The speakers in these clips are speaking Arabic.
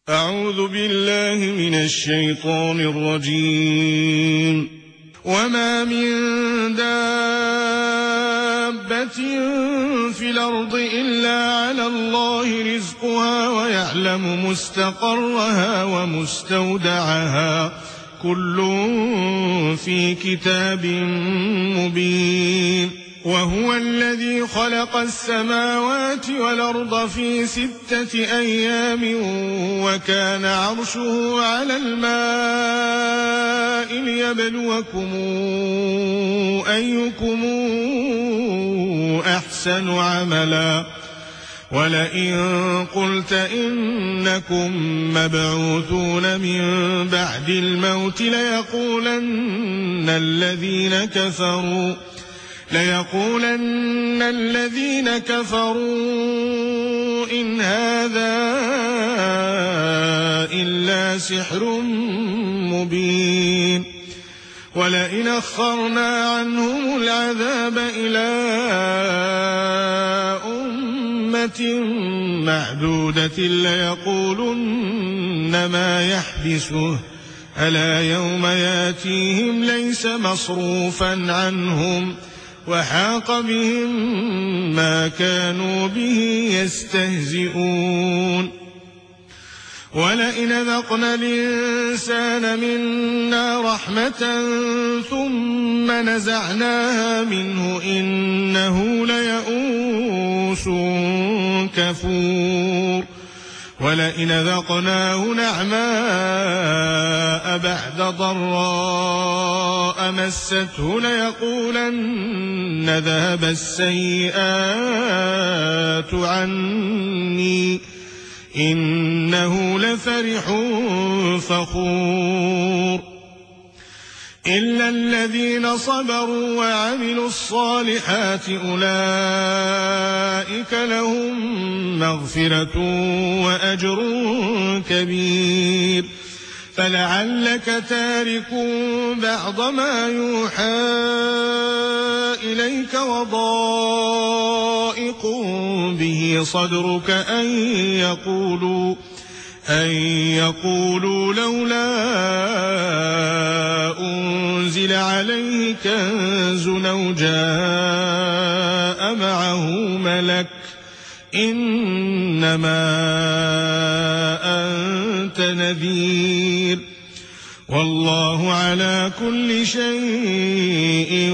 أعوذ بالله من الشيطان الرجيم. وما من دابة في الأرض إلا على الله رزقها ويعلم مستقرها ومستودعها كل في كتاب مبين. وهو الذي خلق السماوات والأرض في 6 أيام وكان عرشه على الماء ليبلوكم أيكم أحسن عملا. ولئن قلت إنكم مبعوثون من بعد الموت ليقولن الذين كفروا إن هذا إلا سحر مبين. ولئن أخرنا عنهم العذاب إلى أمة معدودة ليقولن ما يحبسه ألا يوم ياتيهم ليس مصروفا عنهم وحاق بهم ما كانوا به يستهزئون. ولئن ذقنا الإنسان منا رحمة ثم نزعناها منه إنه ليئوس كفور. ولئن ذقناه نعماء بعد ضراء مسته ليقولن ذهب السيئات عني إنه لفرح فخور. إلا الذين صبروا وعملوا الصالحات أولئك لهم مغفرة وأجر كبير. فلعلك تارك بعض ما يوحى إليك وضائق به صدرك أن يقولوا لولا أنزل عليه كنز أو جاء معه ملك إنما أنت نذير والله على كل شيء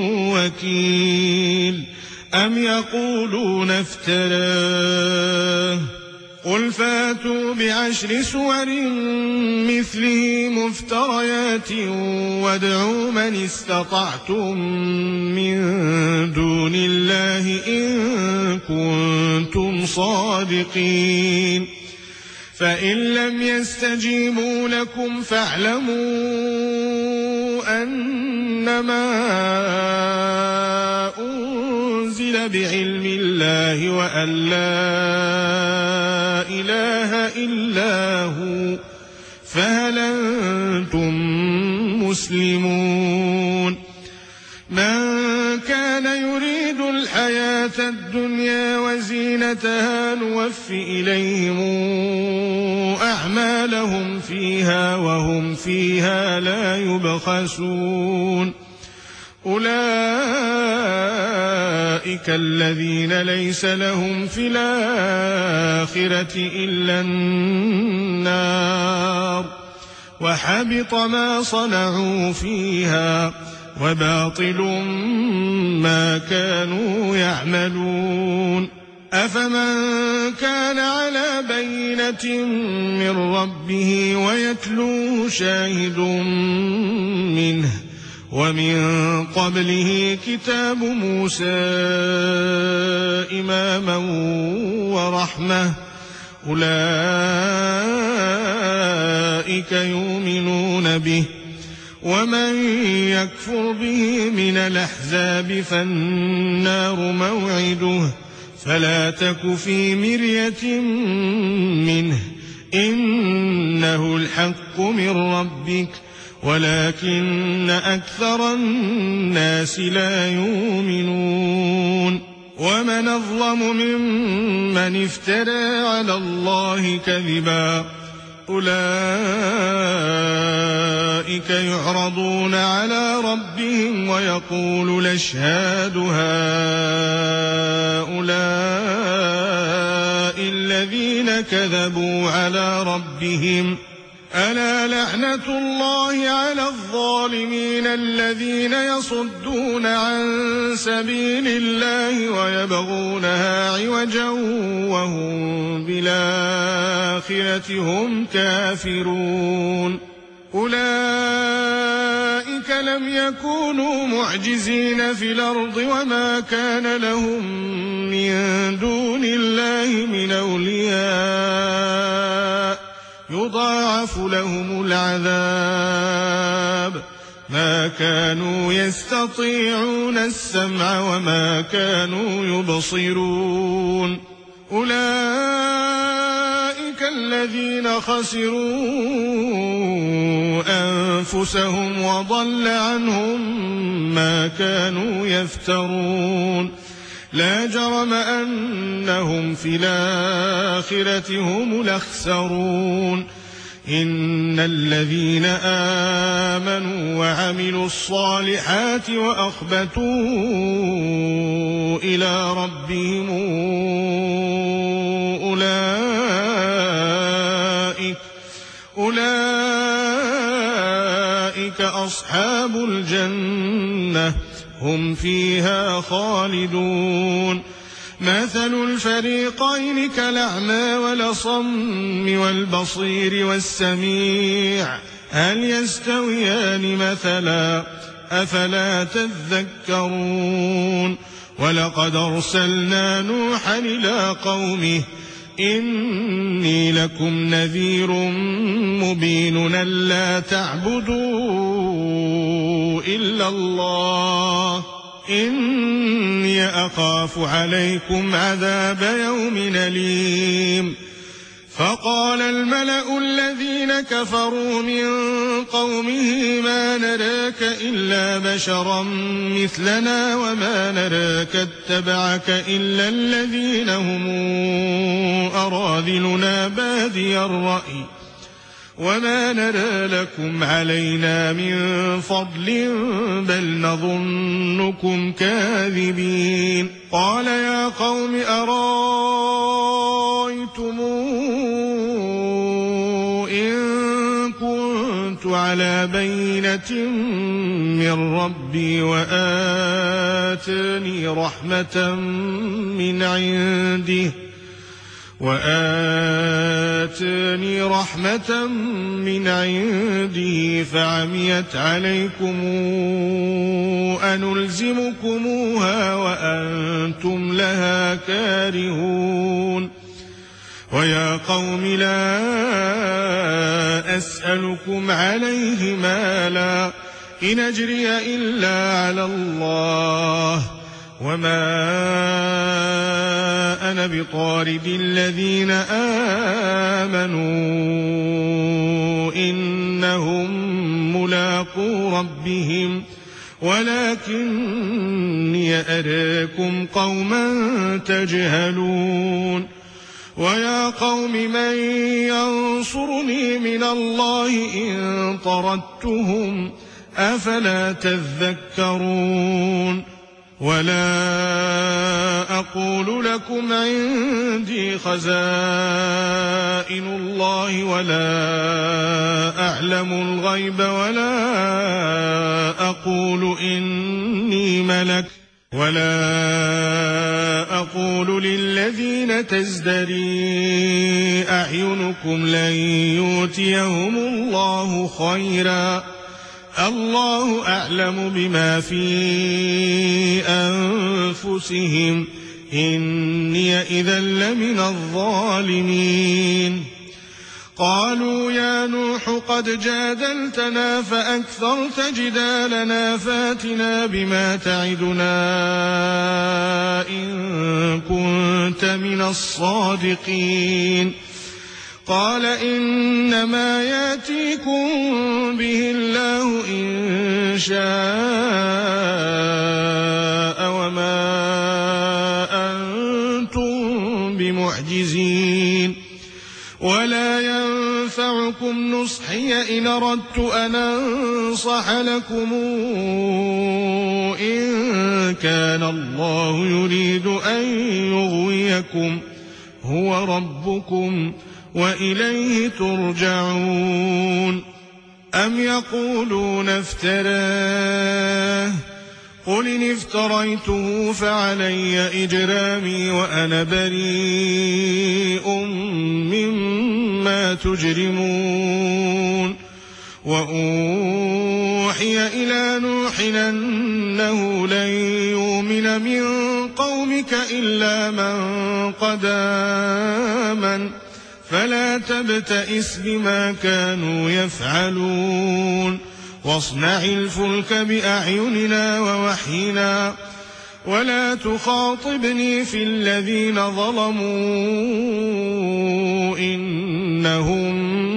وكيل. أم يقولون افتراه قل فاتوا ب10 سور مثله مفتريات وادعوا من استطعتم من دون الله إن كنتم صادقين. فإن لم يستجيبوا لكم فاعلموا أنما أنزل بعلم الله وأن لا إله إلا هو فهل أنتم مسلمون. من كان يريد الحياة الدنيا وزينتها نوف إليهم أعمالهم فيها وهم فيها لا يبخسون. أولئك الذين ليس لهم في الآخرة إلا النار وحبط ما صنعوا فيها وباطل ما كانوا يعملون. أفمن كان على بينة من ربه ويتلوه شاهد منه ومن قبله كتاب موسى إماما ورحمة أولئك يؤمنون به. ومن يكفر به من الأحزاب فالنار موعده فلا تك في مرية منه إنه الحق من ربك ولكن أكثر الناس لا يؤمنون. ومن أظلم ممن افترى على الله كذبا أولئك يعرضون على ربهم ويقول الأشهاد هؤلاء الذين كذبوا على ربهم ألا لعنة الله على الظالمين الذين يصدون عن سبيل الله ويبغونها عوجا وهم بالآخرة هم كافرون أولئك لم يكونوا معجزين في الأرض وما كان لهم من دون الله من أولياء يضاعف لهم العذاب ما كانوا يستطيعون السمع وما كانوا يبصرون أولئك الذين خسروا أنفسهم وضل عنهم ما كانوا يفترون لا جرم أنهم في الآخرة هم الأخسرون إن الذين آمنوا وعملوا الصالحات وأخبتوا إلى ربهم أولئك أصحاب الجنة هم فيها خالدون مثل الفريقين كالأعمى والأصم والبصير والسميع هل يستويان مثلا أفلا تذكرون ولقد أرسلنا نوحا إلى قومه إني لكم نذير مبين ألا تعبدوا إلا الله إني أخاف عليكم عذاب يوم أليم فقال الملأ الذين كفروا من قومه ما نراك إلا بشرا مثلنا وما نراك اتبعك إلا الذين هم أراذلنا بادي الرأي وما نرى لكم علينا من فضل بل نظنكم كاذبين قال يا قوم أرايتم إن كنت على بينة من ربي وآتاني رحمة من عنده فعميت عليكم أنلزمكموها وأنتم لها كارهون ويا قوم لا أسألكم عليه مالا إن أجري إلا على الله وما أنا بطارد الذين آمنوا إنهم ملاقو ربهم ولكني أراكم قوما تجهلون ويا قوم من ينصرني من الله إن طردتهم أفلا تذكرون ولا أقول لكم عندي خزائن الله ولا أعلم الغيب ولا أقول إني ملك ولا أقول للذين تزدري أعينكم لن يؤتيهم الله خيرا الله أعلم بما في أنفسهم إني إذا لمن الظالمين قالوا يا نوح قد جادلتنا فأكثرت جدالنا فاتنا بما تعدنا إن كنت من الصادقين قال إنما يأتيكم به الله إن شاء وما أنتم بمعجزين ولا ينفعكم نصحي إن أردت أن أنصح لكم إن كان الله يريد أن يغويكم هو ربكم وإليه ترجعون. أم يقولون افتراه قل إن افتريته فعلي إجرامي وأنا بريء مما تجرمون. وأوحي إلى نوح أنه لن يؤمن من قومك إلا من قد آمن فلا تبتئس بما كانوا يفعلون. واصنع الفلك بأعيننا ووحينا ولا تخاطبني في الذين ظلموا إنهم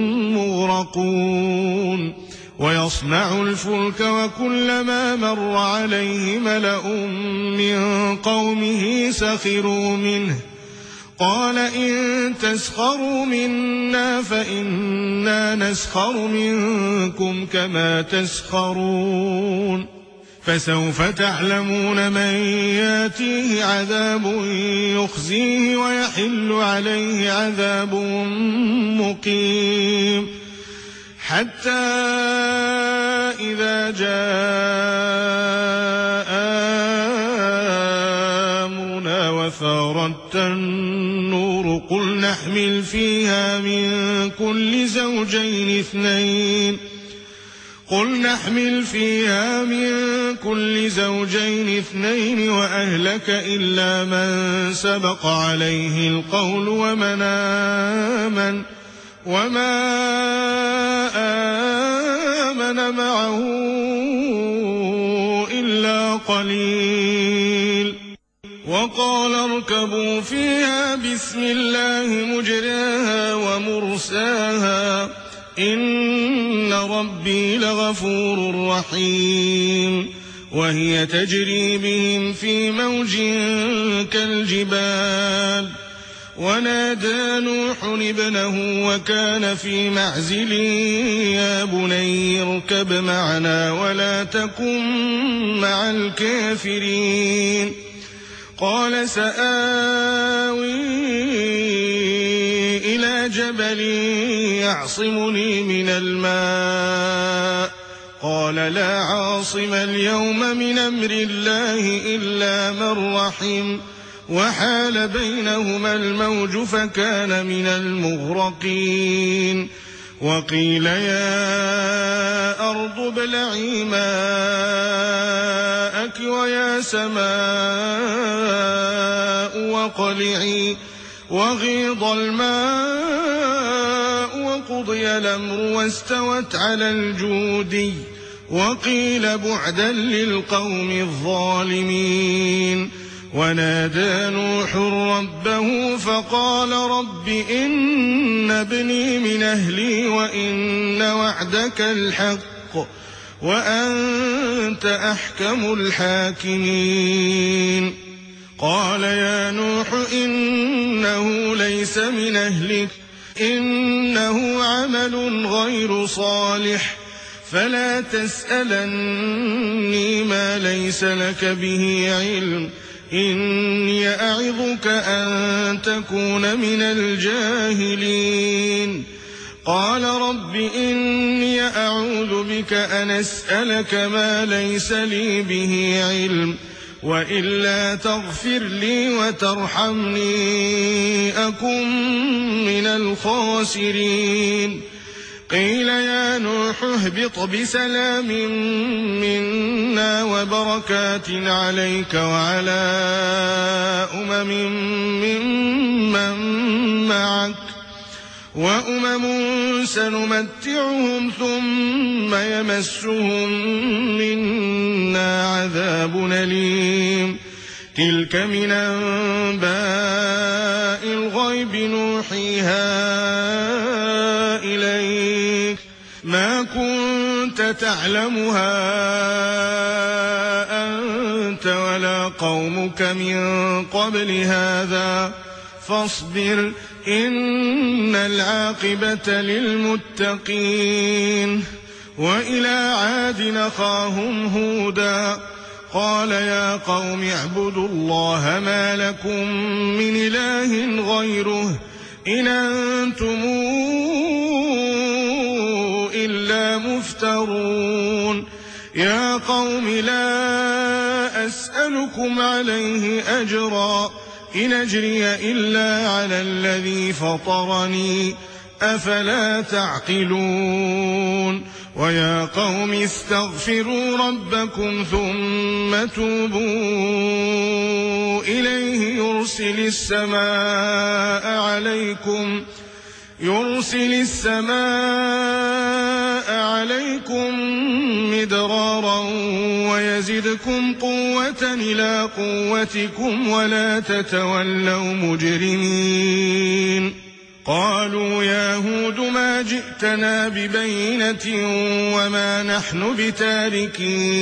مغرقون. ويصنع الفلك وكلما مر عليه ملأ من قومه سخروا منه قال إن تسخروا منا فإنا نسخر منكم كما تسخرون. فسوف تعلمون من ياتيه عذاب يخزيه ويحل عليه عذاب مقيم. حتى إذا جاء أمرنا وفارت النور قل نحمل فيها من كل زوجين اثنين وأهلك إلا من سبق عليه القول وما آمن معه إلا قليل. وقال اركبوا فيها بسم الله مجراها ومرساها إن ربي لغفور رحيم. وهي تجري بهم في موج كالجبال ونادى نوح ابنه وكان في معزل يا بني اركب معنا ولا تكن مع الكافرين. قال سآوي إلى جبل يعصمني من الماء قال لا عاصم اليوم من أمر الله إلا من رحم وحال بينهما الموج فكان من المغرقين. وقيل يا أرض ابلعي ماءك ويا سماء وقلعي وغيض الماء وقضي الأمر واستوت على الجودي وقيل بعدا للقوم الظالمين. ونادى نوح ربه فقال رب إن ابني من أهلي وإن وعدك الحق وأنت أحكم الحاكمين. قال يا نوح إنه ليس من أهلك إنه عمل غير صالح فلا تسألني ما ليس لك به علم إني أعظك أن تكون من الجاهلين. قال رب إني أعوذ بك أن أسألك ما ليس لي به علم وإلا تغفر لي وترحمني أكن من الخاسرين. قيل يا نوح اهبط بسلام منا وبركات عليك وعلى ممن معك وأمم سنمتعهم ثم يمسهم منا عذاب أليم. تلك من أنباء الغيب نوحيها إليك ما كنت تعلمها أنت ولا قومك من قبل هذا فاصبر إن العاقبة للمتقين. وإلى عاد أخاهم هودا قال يا قوم اعبدوا الله ما لكم من إله غيره إن أنتم إلا مفترون. يا قوم لا أسألكم عليه أجرا إن أجري إلا على الذي فطرني أفلا تعقلون. ويا قوم استغفروا ربكم ثم توبوا إليه يرسل السماء عليكم مدرارا ويزدكم قوة إلى قوتكم ولا تتولوا مجرمين. قالوا يا هود ما جئتنا ببينة وما نحن بتاركي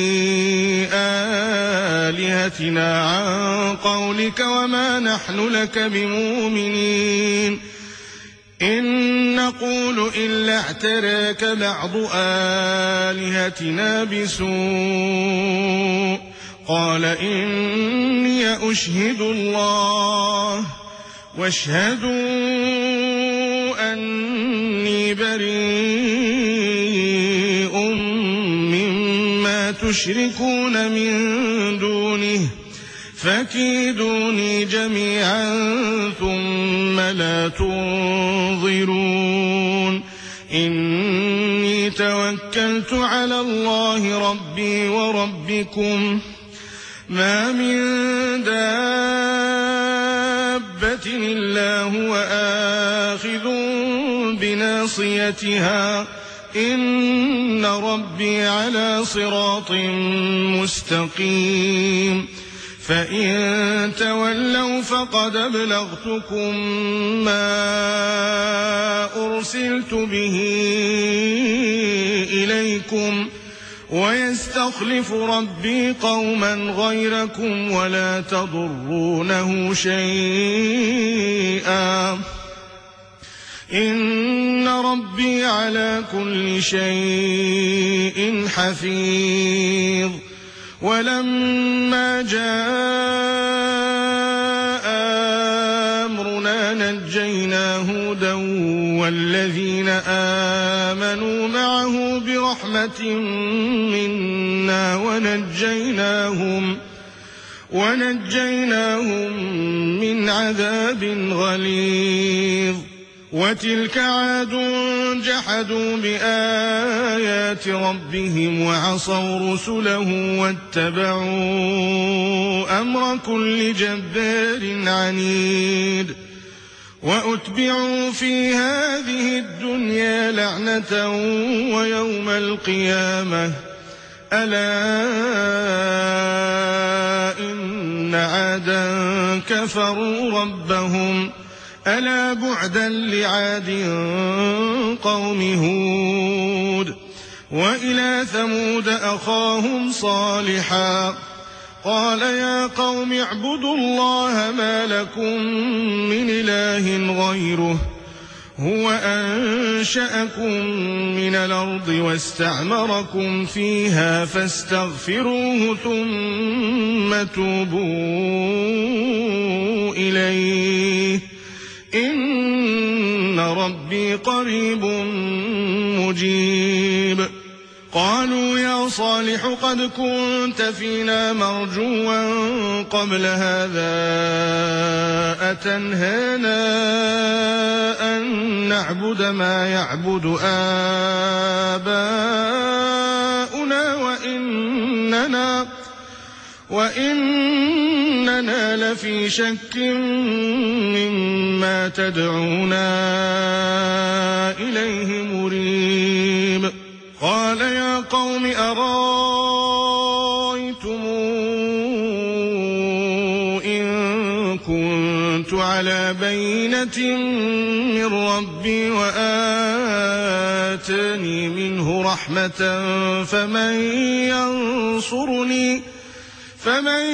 آلهتنا عن قولك وما نحن لك بمؤمنين إن نقول إلا اعتراك بعض آلهتنا بسوء. قال إني أشهد الله واشهدوا أني بريء مما تشركون من دونه فكيدوني جميعا ثم لا تنظرون. إني توكلت على الله ربي وربكم ما من دابة إلا هو آخذ بناصيتها إن ربي على صراط مستقيم. فإن تولوا فقد أبلغتكم ما أرسلت به إليكم ويستخلف ربي قوما غيركم ولا تضرونه شيئا إن ربي على كل شيء حفيظ. ولما جاء أمرنا نجينا هودا والذين آمنوا معه برحمة منا ونجيناهم من عذاب غليظ. وتلك عاد جحدوا بآيات ربهم وعصوا رسله واتبعوا أمر كل جبار عنيد. وأتبعوا في هذه الدنيا لعنة ويوم القيامة ألا إن عادا كفروا ربهم ألا بعدا لعاد قوم هود. وإلى ثمود أخاهم صالحا قال يا قوم اعبدوا الله ما لكم من إله غيره هو أنشأكم من الأرض واستعمركم فيها فاستغفروه ثم توبوا إليه إن ربي قريب مجيب. قالوا يا صالح قد كنت فينا مرجوا قبل هذا أتنهانا أن نعبد ما يعبد آباؤنا وإننا لفي شك مما تدعونا إليه مريب. قال يا قوم أرأيتم إن كنت على بينة من ربي وآتاني منه رحمة فمن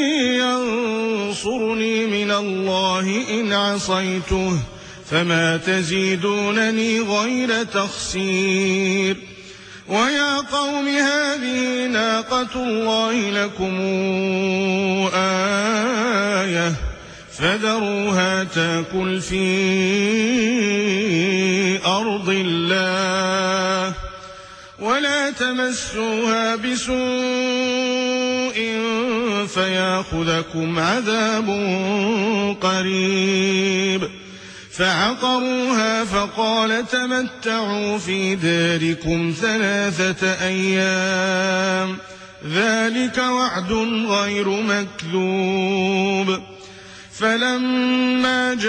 ينصرني من الله إن عصيته فما تزيدونني غير تخسير ويا قوم هذه ناقة الله لكم آية فذروها تأكل في أرض الله ولا تمسوها بسوء فيأخذكم عذاب قريب فعقروها فقال تمتعوا في داركم 3 أيام ذلك وعد غير مكذوب فلما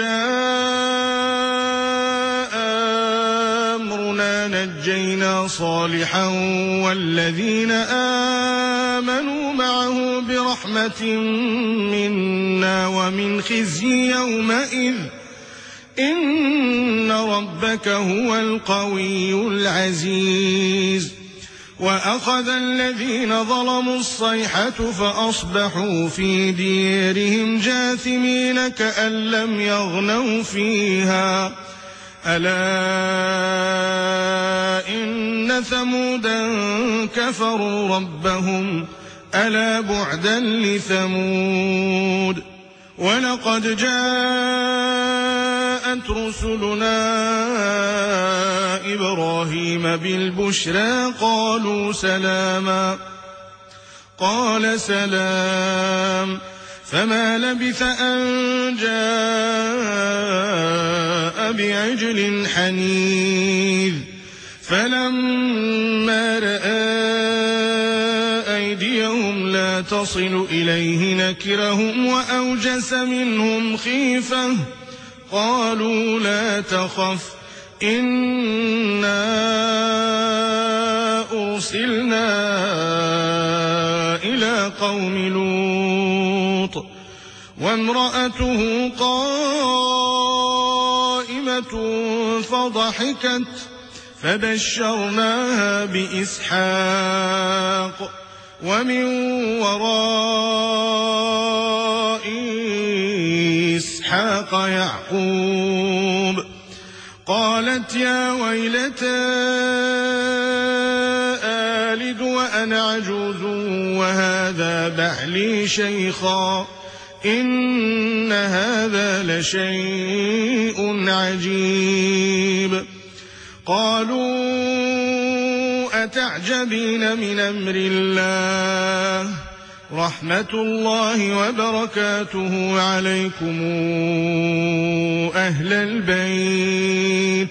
جاء أمرنا نجينا صالحا والذين آمنوا معه برحمة منا ومن خزي يومئذ إن ربك هو القوي العزيز وأخذ الذين ظلموا الصيحة فأصبحوا في ديرهم جاثمين كأن لم يغنوا فيها ألا إن ثمودا كفروا ربهم ألا بعدا لثمود ولقد جاءت رسلنا إبراهيم بالبشرى قالوا سلاما قال سلام فما لبث أن جاء بعجل حنيذ فلما رأى أيديهم لا تصل إليه نكرهم وأوجس منهم خيفة قالوا لا تخف إنا أرسلنا إلى قوم لوط وامرأته قائمة فضحكت فبشرناها بإسحاق ومن وراء إسحاق يعقوب قالت يا ويلتى آلد وأنا عجوز وهذا بعلي شيخا إن هذا لشيء عجيب قالوا أتعجبين من أمر الله رحمة الله وبركاته عليكم أهل البيت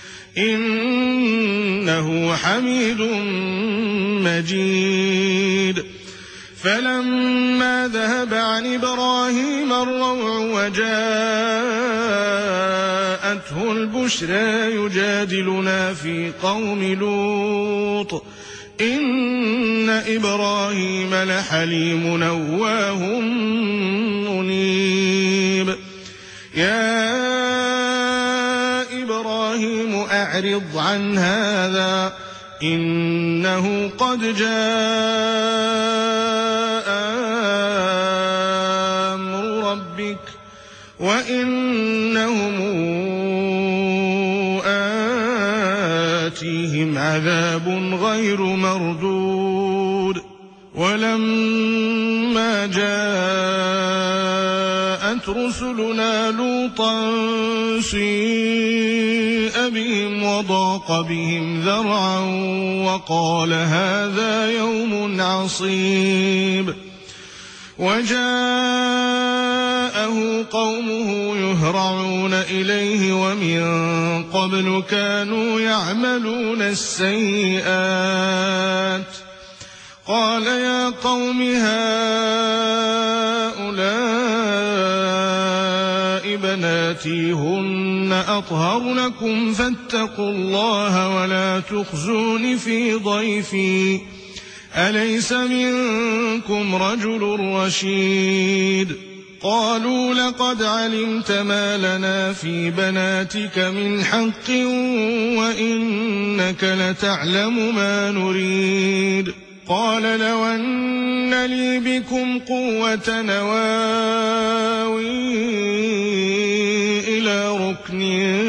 إنه حميد مجيد فلما ذهب عن إبراهيم الروع وجاءته البشرى يجادلنا في قوم لوط إن إبراهيم لحليم أواه منيب يا إبراهيم أعرض عن هذا إنه قد جاء أمر ربك وإنهم آتيهم عذاب غير مردود ولما جاءت رسلنا لوطا سيء بهم وضاق بهم ذرعا وقال هذا يوم عصيب وجاءه قومه يهرعون إليه ومن قبل كانوا يعملون السيئات قال يا قوم هؤلاء بناتي هن أطهر لكم فاتقوا الله ولا تخزون في ضيفي أليس منكم رجل رشيد قالوا لقد علمت ما لنا في بناتك من حق وإنك لتعلم ما نريد قال لو أن لي بكم قوة نواوي إلى ركن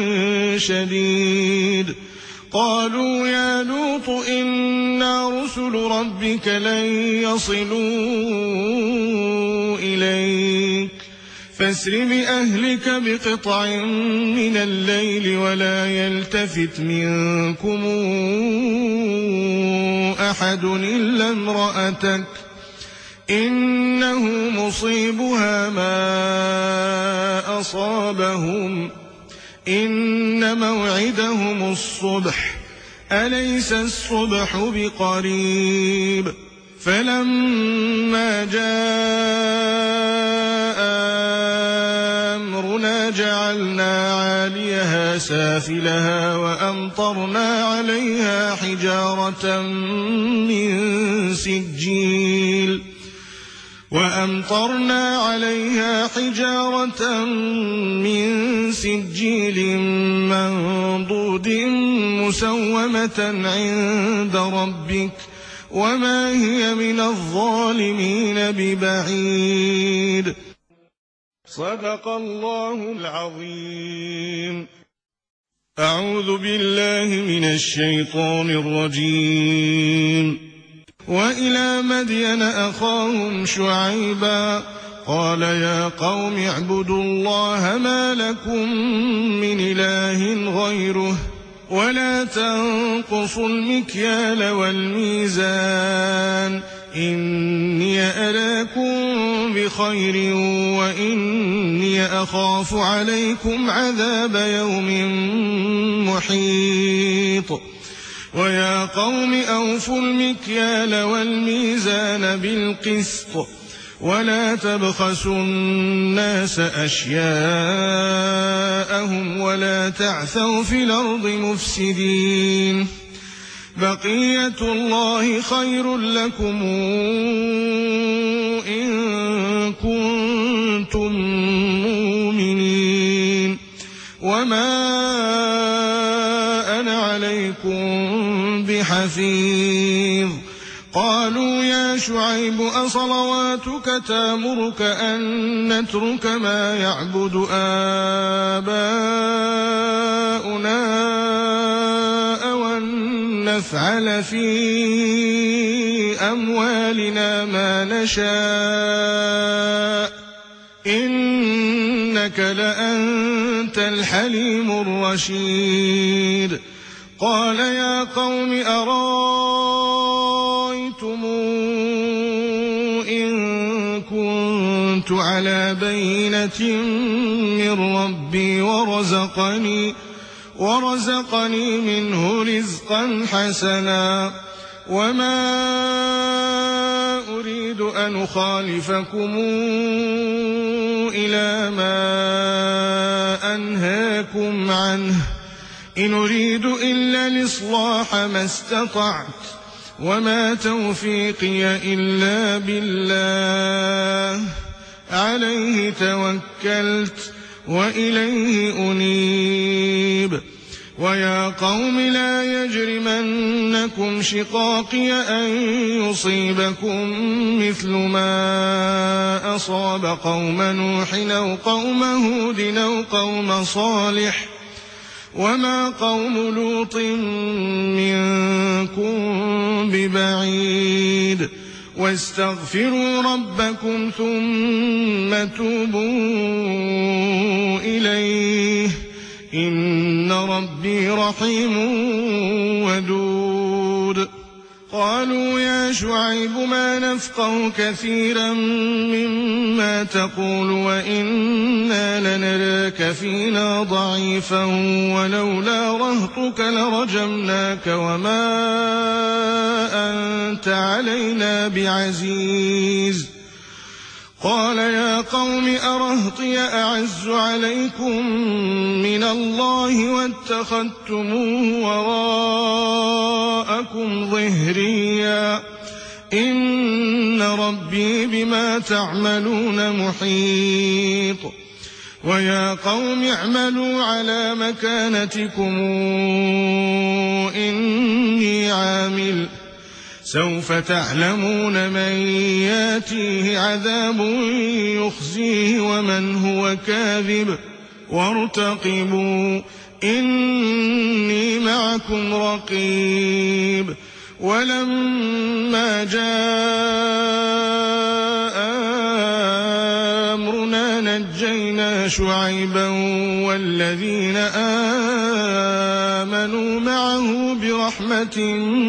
شديد قالوا يا لوط إنا رسل ربك لن يصلوا إليك فاسر بأهلك بقطع من الليل ولا يلتفت منكم أحد إلا امرأتك إنه مصيبها ما أصابهم إن موعدهم الصبح أليس الصبح بقريب فلما جاء أمرنا جعلنا عاليها سافلها وأمطرنا عليها حجارة من سجيل منضود مسومة عند ربك وما هي من الظالمين ببعيد. صدق الله العظيم. أعوذ بالله من الشيطان الرجيم. وإلى مدين أخاهم شعيبا قال يا قوم اعبدوا الله ما لكم من إله غيره ولا تنقصوا المكيال والميزان إني أراكم بخير وإني أخاف عليكم عذاب يوم محيط. ويا قوم أوفوا المكيال والميزان بالقسط ولا تبخسوا الناس أشياءهم ولا تعثوا في الأرض مفسدين بقية الله خير لكم إن كنتم مؤمنين وما أنا عليكم بحفيظ. قالوا يا شعيب أصلواتك تأمرك أن نترك ما يعبد آباؤنا أو أن نفعل في أموالنا ما نشاء إنك لأنت الحليم الرشيد. قال يا قوم أرأيتم إن كنت على بينة من ربي ورزقني منه رزقا حسنا وما أريد أن أخالفكم إلى ما أنهاكم عنه إن أريد إلا الإصلاح ما استطعت وما توفيقي إلا بالله عليه توكلت وإليه أنيب. ويا قوم لا يجرمنكم شقاقي أن يصيبكم مثل ما أصاب قوم نوح أو قوم هود أو قوم صالح وما قوم لوط منكم ببعيد واستغفروا ربكم ثم توبوا إليه إن ربي رحيم ودود. قالوا يا شعيب ما نفقه كثيرا مما تقول وإنا لنراك فينا ضعيفا ولولا رهطك لرجمناك وما أنت علينا بعزيز. قال يا قوم أرهطي أعز عليكم من الله واتخذتموه وراءكم ظهريا إن ربي بما تعملون محيط. ويا قوم اعملوا على مكانتكم إني عامل سوف تعلمون من ياتيه عذاب يخزيه ومن هو كاذب وارتقبوا إني معكم رقيب. ولما جاء أمرنا نجينا شعيبا والذين آمنوا معه برحمة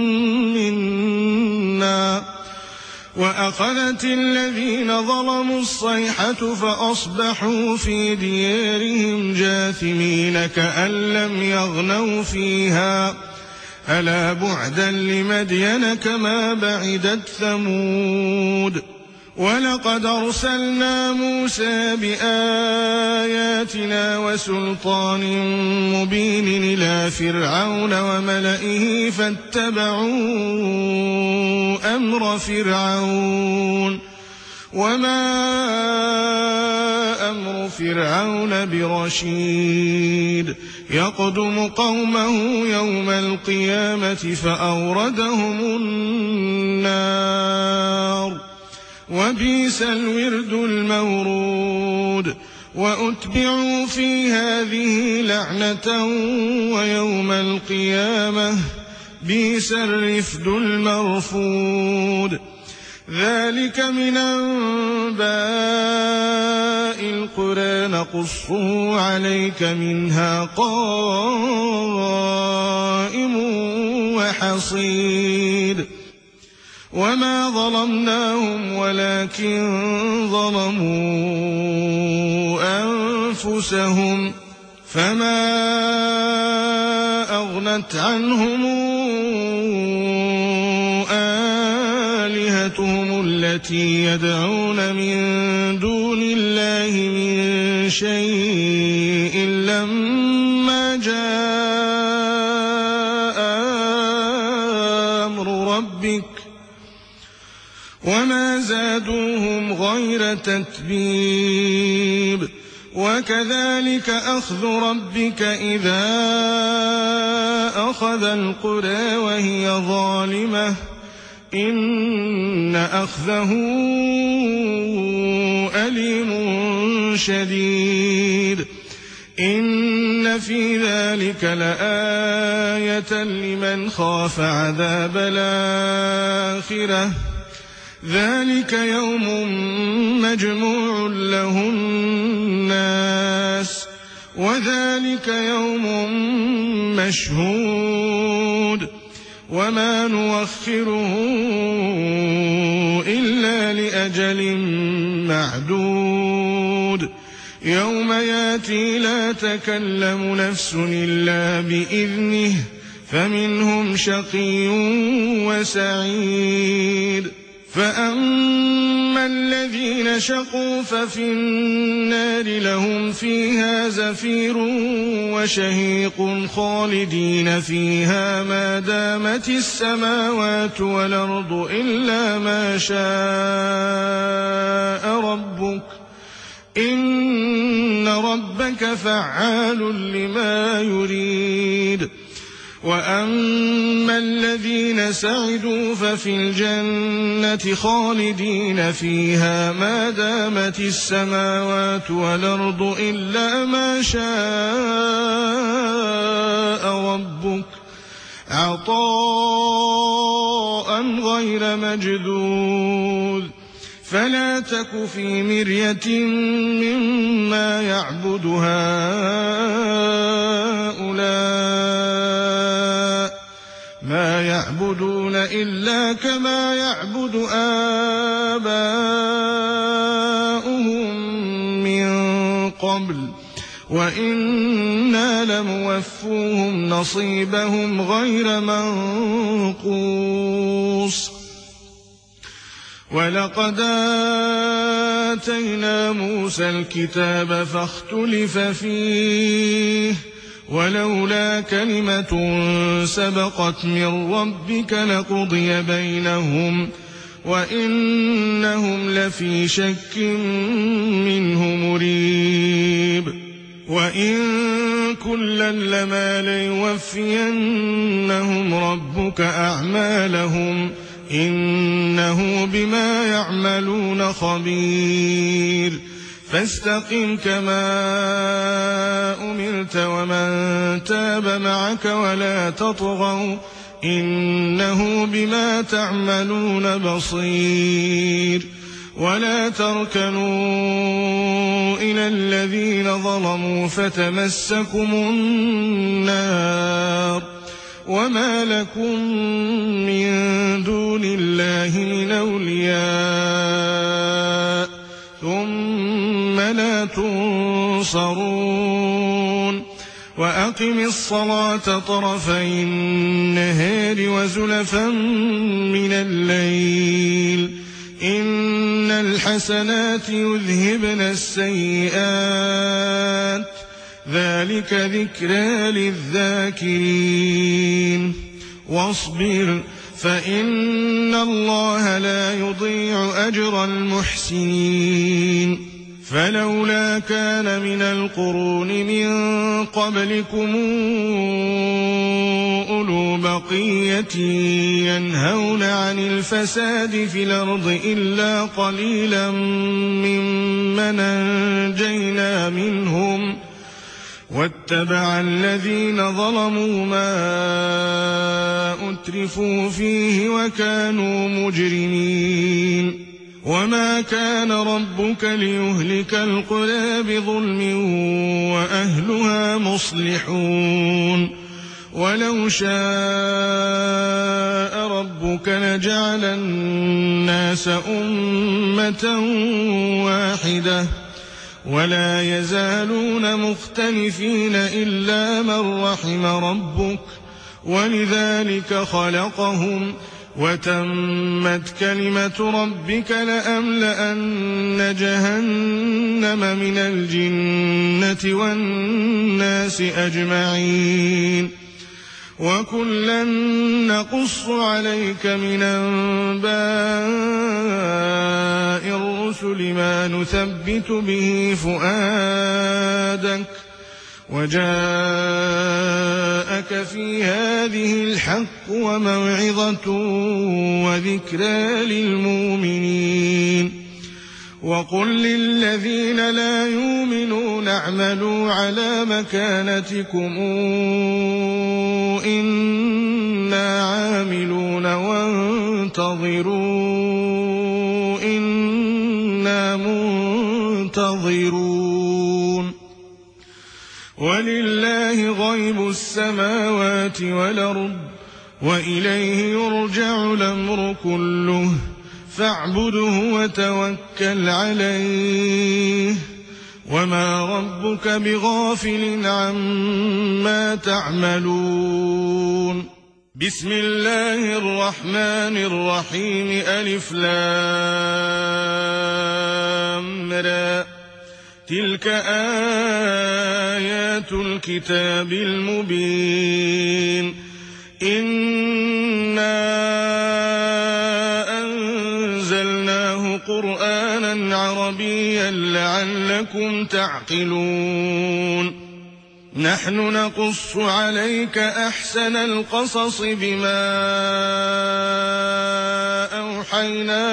منا وأخذت الذين ظلموا الصيحة فأصبحوا في ديارهم جاثمين كأن لم يغنوا فيها ألا بعدا لمدين كما بعدت ثمود. ولقد أرسلنا موسى بآياتنا وسلطان مبين إلى فرعون وملئه فاتبعوا أمر فرعون وما أمر فرعون برشيد يقدم قومه يوم القيامة فأوردهم النار وبئس الورد المورود. وأتبعوا في هذه لعنة ويوم القيامة بئس الرفد المرفود. ذلك من أنباء القرى نقصه عليك منها قائم وحصيد. وما ظلمناهم ولكن ظلموا أنفسهم فما أغنت عنهم آلهتهم التي يدعون من دون الله من شيء لما جاء أمر ربك وما زادوهم غير تتبيب. وكذلك أخذ ربك إذا أخذ القرى وهي ظالمة إن أخذه أليم شديد. إن في ذلك لآية لمن خاف عذاب الآخرة ذلك يوم مجموع له الناس وذلك يوم مشهود وما نوخره إلا لأجل معدود. يوم ياتي لا تكلم نفس إلا بإذنه فمنهم شقي وسعيد. فأما الذين شقوا ففي النار لهم فيها زفير وشهيق خالدين فيها ما دامت السماوات والأرض إلا ما شاء ربك إن ربك فعال لما يريد. وأما الذين سعدوا ففي الجنة خالدين فيها ما دامت السماوات والأرض إلا ما شاء ربك عطاء غير مجذوذ. فلا تك في مرية مما يعبد هؤلاء ما يعبدون إلا كما يعبد آباؤهم من قبل وإنا لموفوهم نصيبهم غير منقوص. ولقد آتينا موسى الكتاب فاختلف فيه ولولا كلمة سبقت من ربك لقضي بينهم وإنهم لفي شك منه مريب. وإن كلا لما ليوفينهم ربك أعمالهم إنه بما يعملون خبير فاستقم كما أمرت ومن تاب معك ولا تطغوا إنه بما تعملون بصير ولا تركنوا إلى الذين ظلموا فتمسكم النار وما لكم من دون الله من أولياء ثم لا تنصرون وأقم الصلاة طرفي النهار وزلفا من الليل إن الحسنات يذهبن السيئات ذلك ذكرى للذاكرين واصبر فإن الله لا يضيع أجر المحسنين فلولا كان من القرون من قبلكم أولو بقية ينهون عن الفساد في الأرض إلا قليلا ممن أنجينا منهم واتبع الذين ظلموا ما أترفوا فيه وكانوا مجرمين وما كان ربك ليهلك القرى بظلم وأهلها مصلحون ولو شاء ربك لجعل الناس أمة واحدة ولا يزالون مختلفين إلا من رحم ربك ولذلك خلقهم وتمت كلمة ربك لأملأن جهنم من الجنة والناس أجمعين وكلا نقص عليك من أنباء الرسل ما نثبت به فؤادك وجاءك في هذه الحق وموعظة وذكرى للمؤمنين وقل للذين لا يؤمنون اعملوا على مكانتكم إنا عاملون وانتظروا إنا منتظرون ولله غيب السماوات والأرض وإليه يرجع الأمر كله فاعبده وتوكل عليه وما ربك بغافل عما تعملون بسم الله الرحمن الرحيم ألف لام را تلك آيات الكتاب المبين إنا أنزلناه قرآنا عربيا لعلكم تعقلون نحن نقص عليك أحسن القصص بما أوحينا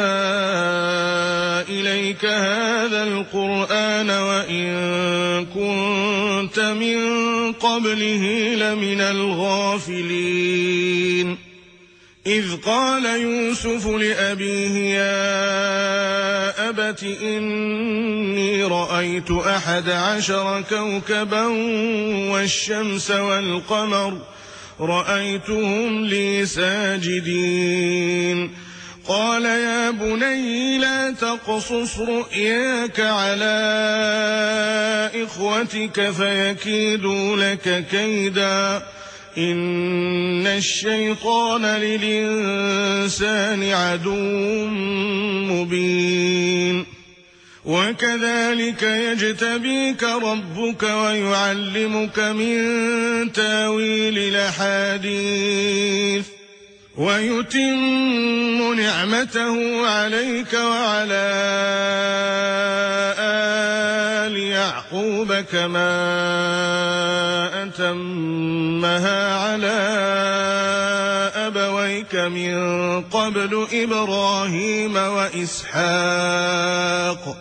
إليك هذا القرآن وإن كنت من قبله لمن الغافلين إذ قال يوسف لأبيه يا أبت إني رأيت 11 كوكبا والشمس والقمر رأيتهم لي ساجدين قال يا بني لا تقصص رؤياك على إخوتك فيكيدوا لك كيدا إن الشيطان للإنسان عدو مبين وكذلك يجتبيك ربك ويعلمك من تاويل الأحاديث ويتم نعمته عليك وعلى آل يعقوب كما أتمها على أبويك من قبل إبراهيم وإسحاق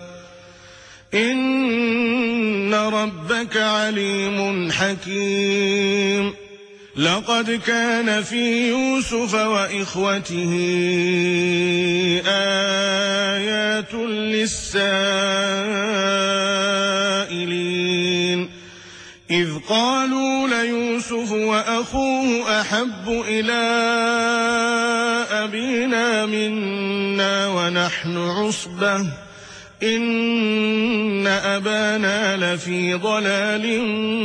إن ربك عليم حكيم لقد كان في يوسف وإخوته آيات للسائلين إذ قالوا ليوسف وأخوه أحب إلى أبينا منا ونحن عصبة إن أبانا لفي ضلال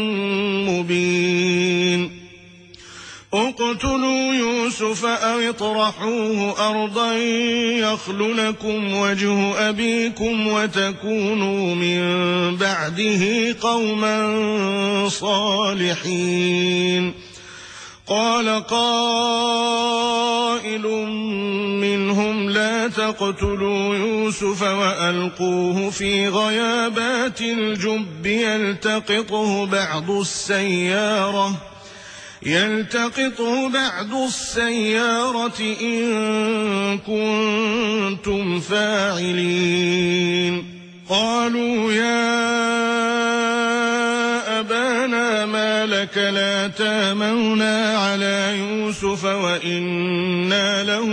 مبين اقتلوا يوسف أو اطرحوه أرضا يخل لكم وجه أبيكم وتكونوا من بعده قوما صالحين قال قائل منهم لا تقتلوا يوسف وألقوه في غيابات الجب يلتقطه بعض السيارة إن كنتم فاعلين قالوا يا أبانا ما لك لا تامنا على يوسف وإنا له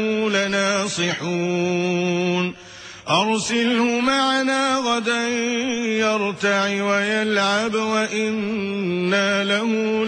لناصحون أرسله معنا غدا يرتع ويلعب وإنا له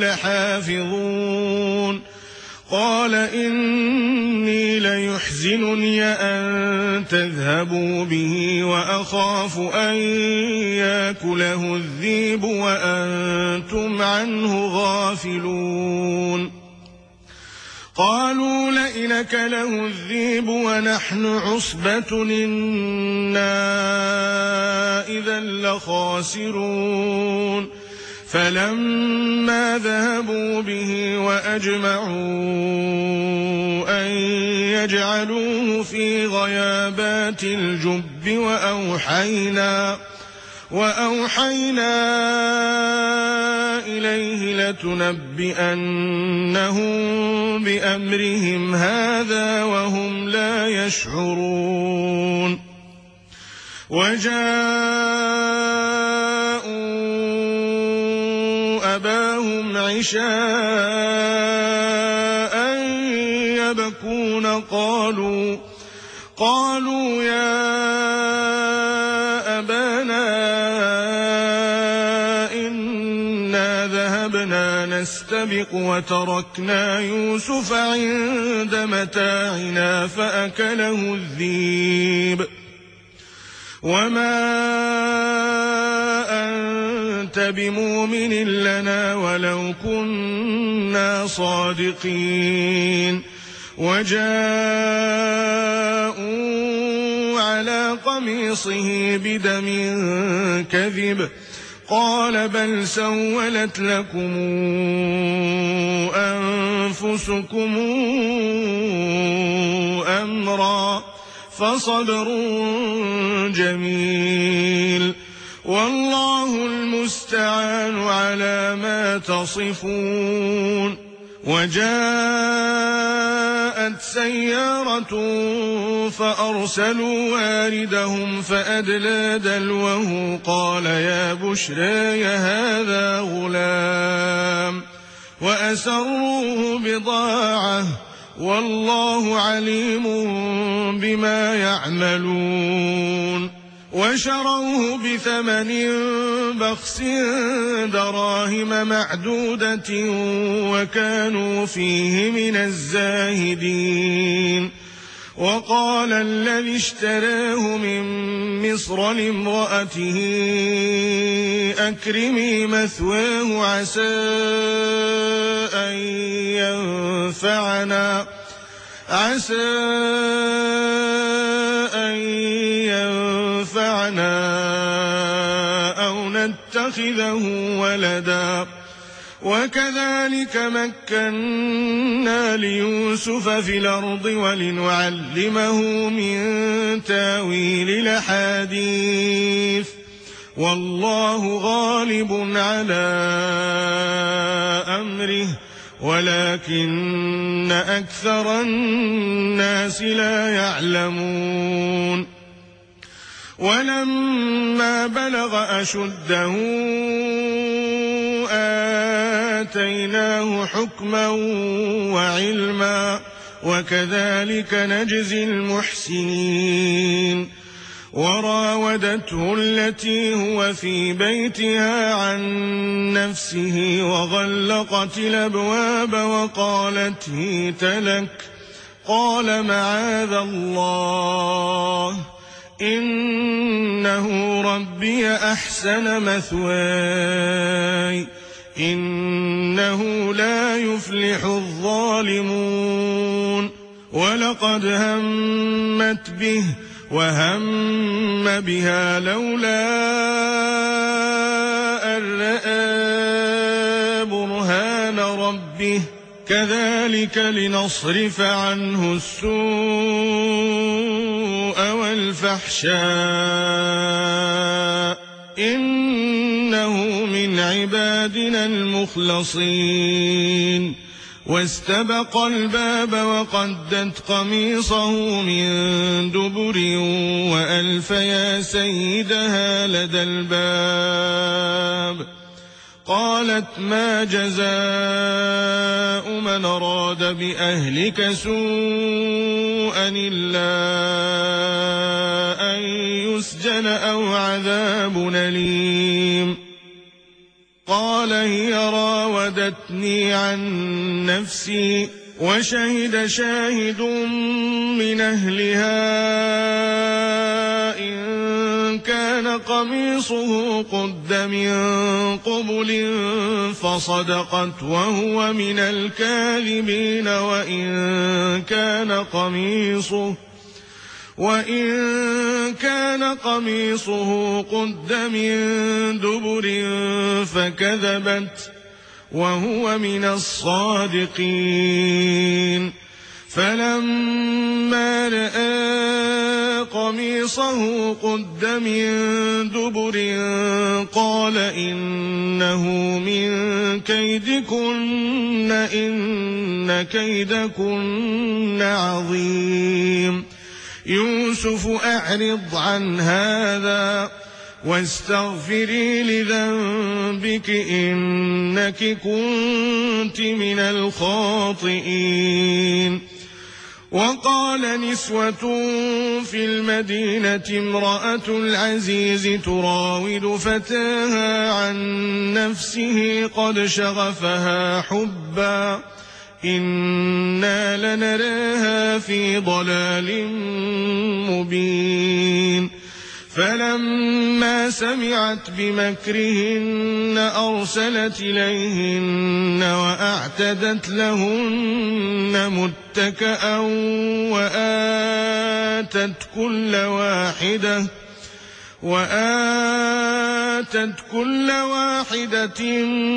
لحافظون قال إني ليحزنني أن تذهبوا به وأخاف أن يأكله الذئب وأنتم عنه غافلون قالوا لئن أكله الذئب ونحن عصبة إنا إذا لخاسرون فلما ذهبوا به وأجمعوا أن يجعلوه في غيابات الجب وأوحينا إليه لتنبئنهم بأمرهم هذا وهم لا يشعرون وجاءوا أباهم عشاء يبكون قالوا يا أبانا إنا ذهبنا نستبق وتركنا يوسف عند متاعنا فأكله الذئب وما أنت بمؤمن لنا ولو كنا صادقين وجاءوا على قميصه بدم كذب قال بل سولت لكم أنفسكم أمرا فصبر جميل والله المستعان على ما تصفون وجاءت سيارة فأرسلوا واردهم فأدلى دلوه قال يا بشرى هذا غلام وأسروه بضاعة والله عليم بما يعملون وشروه بثمن بخس دراهم معدودة وكانوا فيه من الزاهدين وقال الذي اشتراه من مصر لامرأته أكرمي مثواه عسى أن ينفعنا أو نتخذه ولدا وكذلك مكنا ليوسف في الأرض ولنعلمه من تاويل الأحاديث والله غالب على أمره ولكن أكثر الناس لا يعلمون. ولما بلغ أشده آتيناه حكما وعلما وكذلك نجزي المحسنين. وراودته التي هو في بيتها عن نفسه وغلقت الأبواب وقالت هيت لك. قال معاذ الله إنه ربي أحسن مثواي إنه لا يفلح الظالمون. ولقد همت به وهم بها لولا أن رأى برهان ربه كذلك لنصرف عنه السوء والفحشاء إنه من عبادنا المخلصين. واستبق الباب وقدت قميصه من دبر وألف يا سيدها لدى الباب. قالت ما جزاء من أراد بأهلك سوءا إلا أن يسجن أو عذاب أليم. قال هي راودتني عن نفسي وشهد شاهد من أهلها إن كان قميصه قد من قبل فصدقت وهو من الكاذبين وإن كان قميصه قد من دبر فكذبت وهو من الصادقين. فلما رأى قميصه قد من دبر قال إنه من كيدكن إن كيدكن عظيم. يوسف أعرض عن هذا واستغفري لذنبك إنك كنت من الخاطئين. وقال نسوة في المدينة امرأة العزيز تراود فتاها عن نفسه قد شغفها حبا إنا لنراها في ضلال مبين. فلما سمعت بمكرهن أرسلت إليهن وأعتدت لهن متكأ وآتت كل واحدة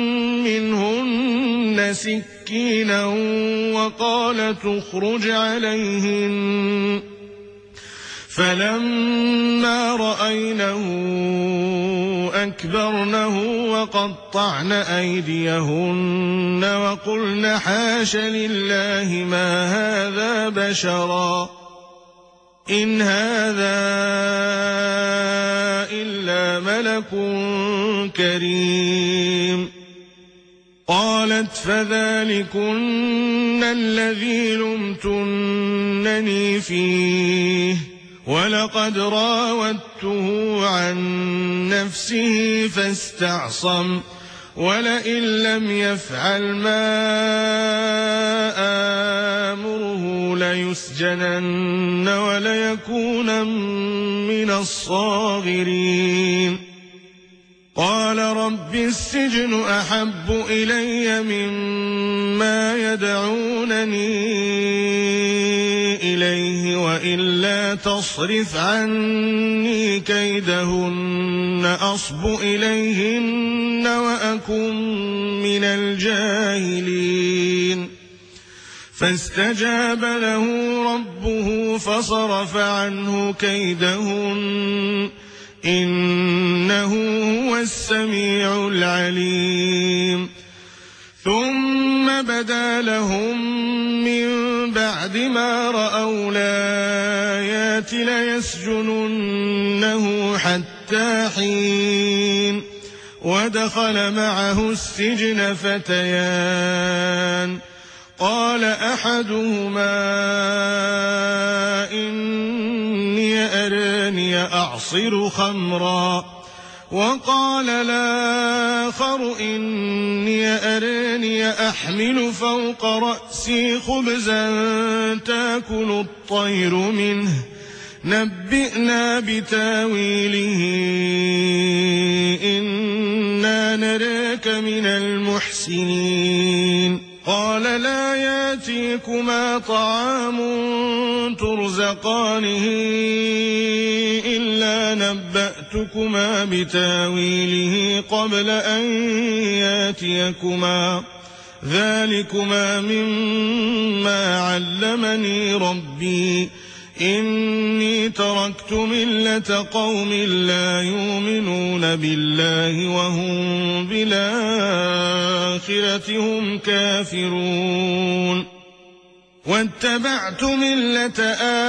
منهن سكينا وقالت اخرج عليهن. فلما رأينه أكبرنه وقطعن أيديهن وقلن حاش لله ما هذا بشرا إن هذا إلا ملك كريم. قالت فذلكن الذي لمتنني فيه ولقد راودته عن نفسه فاستعصم ولئن لم يفعل ما آمره ليسجنن وليكون من الصاغرين. قال رب السجن أحب إلي مما يدعونني إليه وإلا تصرف عني كيدهن أصب إليهن وأكن من الجاهلين. فاستجاب له ربه فصرف عنه كيدهن إنه هو السميع العليم. ثم ما بدا لهم من بعد ما رأوا الآيات ليسجننه حتى حين ودخل معه السجن فتيان قال أحدهما إني أراني أعصر خمرا وقال الآخر إني أراني أحمل فوق رأسي خبزا تأكل الطير منه نبئنا بتاويله إنا نراك من المحسنين قال لا يأتيكما طعام ترزقانه إلا نبأتكما بتاويله قبل أن يأتيكما ذلكما مما علمني ربي إني تركت ملة قوم لا يؤمنون بالله وهم بالآخرة هم كافرون واتبعت ملة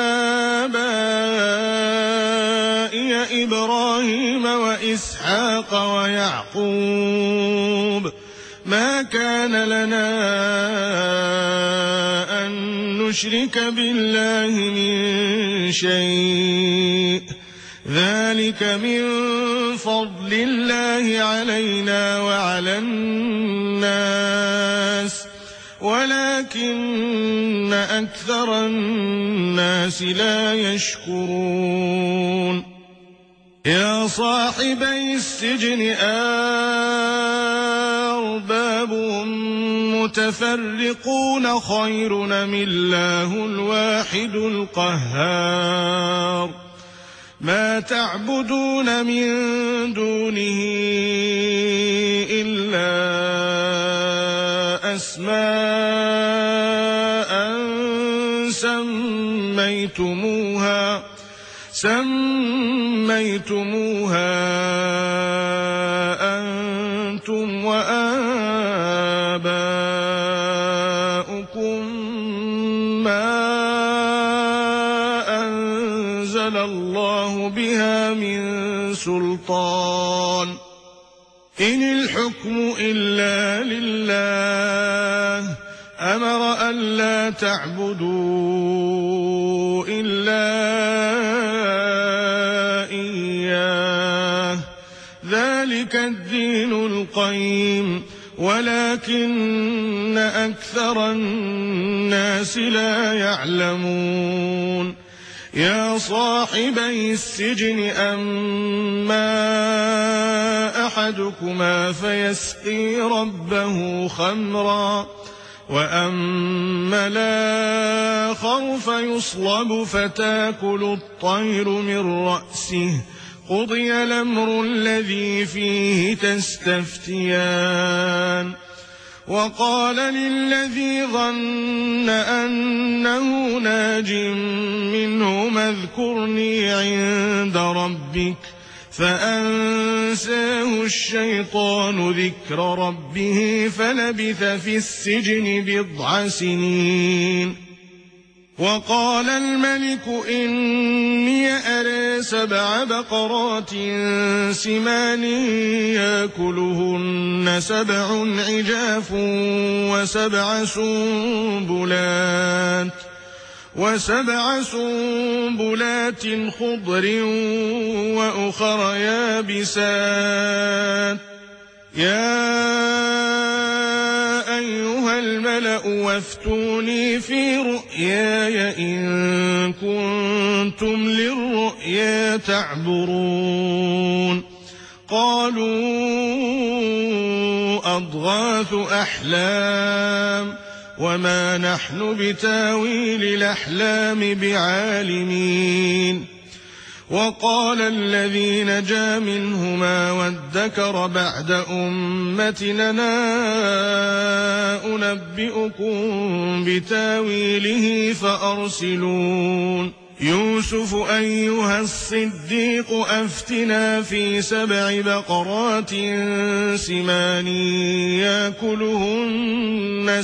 آبائي إبراهيم وإسحاق ويعقوب ما كان لنا أن نشرك بالله من شيء ذلك من فضل الله علينا وعلى الناس ولكن أكثر الناس لا يشكرون يا صاحبي السجن أرباب متفرقون خير أم الله الواحد القهار ما تعبدون من دونه إلا أسماء سميتموها أنتم وآباؤكم ما أنزل الله بها من سلطان إن الحكم إلا لله أمر ألا تعبدوا إلا إياه ذلك الدين القيم ولكن أكثر الناس لا يعلمون يا صاحبي السجن أما أحدكما فيسقي ربه خمرا وأما الآخر فيصلب فتأكل الطير من رأسه قضي الأمر الذي فيه تستفتيان وقال للذي ظن أنه ناج منهما اذكرني عند ربك فأنساه الشيطان ذكر ربه فلبث في السجن 9 سنين وقال الملك إني أرى 7 بقرات سمان يأكلهن 7 عجاف و7 سنبلات خضر وأخر يابسات يا أيها الملأ وافتوني في رؤياي إن كنتم للرؤيا تعبرون قالوا أضغاث أحلام وما نحن بتاويل الأحلام بعالمين وقال الذي نجا منهما وادكر بعد أمتنا أنبئكم بتاويله فأرسلون يوسف أيها الصديق أفتنا في 7 بقرات سمان يأكلهن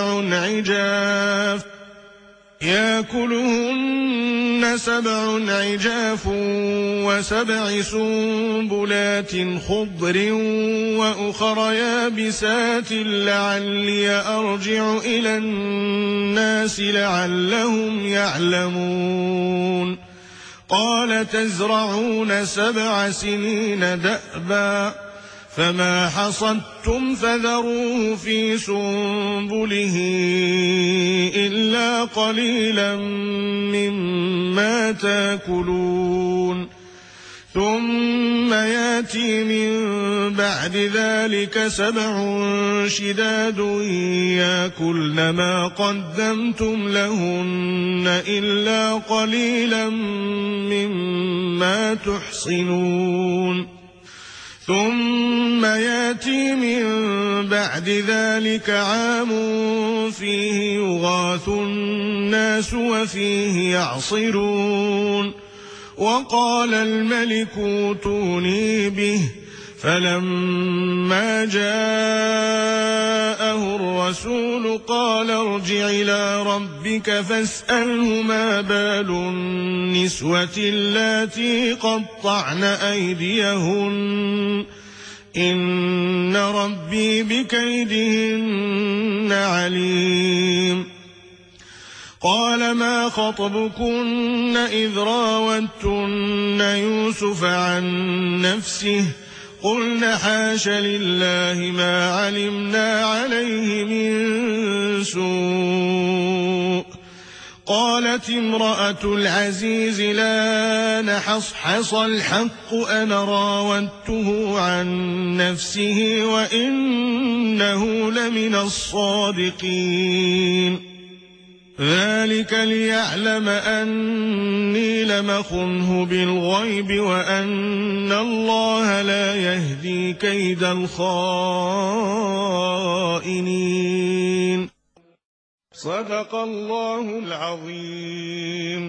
7 عجاف و7 سنبلات خضر وأخر يابسات لعلي أرجع إلى الناس لعلهم يعلمون قال تزرعون 7 سنين دأبا فما حصدتم فذروه في سنبله إلا قليلا مما تاكلون ثم ياتي من بعد ذلك 7 شداد يأكلن ما قدمتم لهن إلا قليلا مما تحصنون ثم ياتي من بعد ذلك عام فيه يغاث الناس وفيه يعصرون وقال الملك اوتوني به فلما جاءه الرسول قال ارجع إلى ربك فاسأله ما بال النسوة اللاتي قطعن أيديهن إن ربي بكيدهن عليم قال ما خطبكن إذ راوتن يوسف عن نفسه قلنا حاش لله ما علمنا عليه من سوء قالت امرأة العزيز لا نحصحص الحق أنا راودته عن نفسه وإنه لمن الصادقين ذلك ليعلم أني لم أخنه بالغيب وأن الله لا يهدي كيد الخائنين صدق الله العظيم.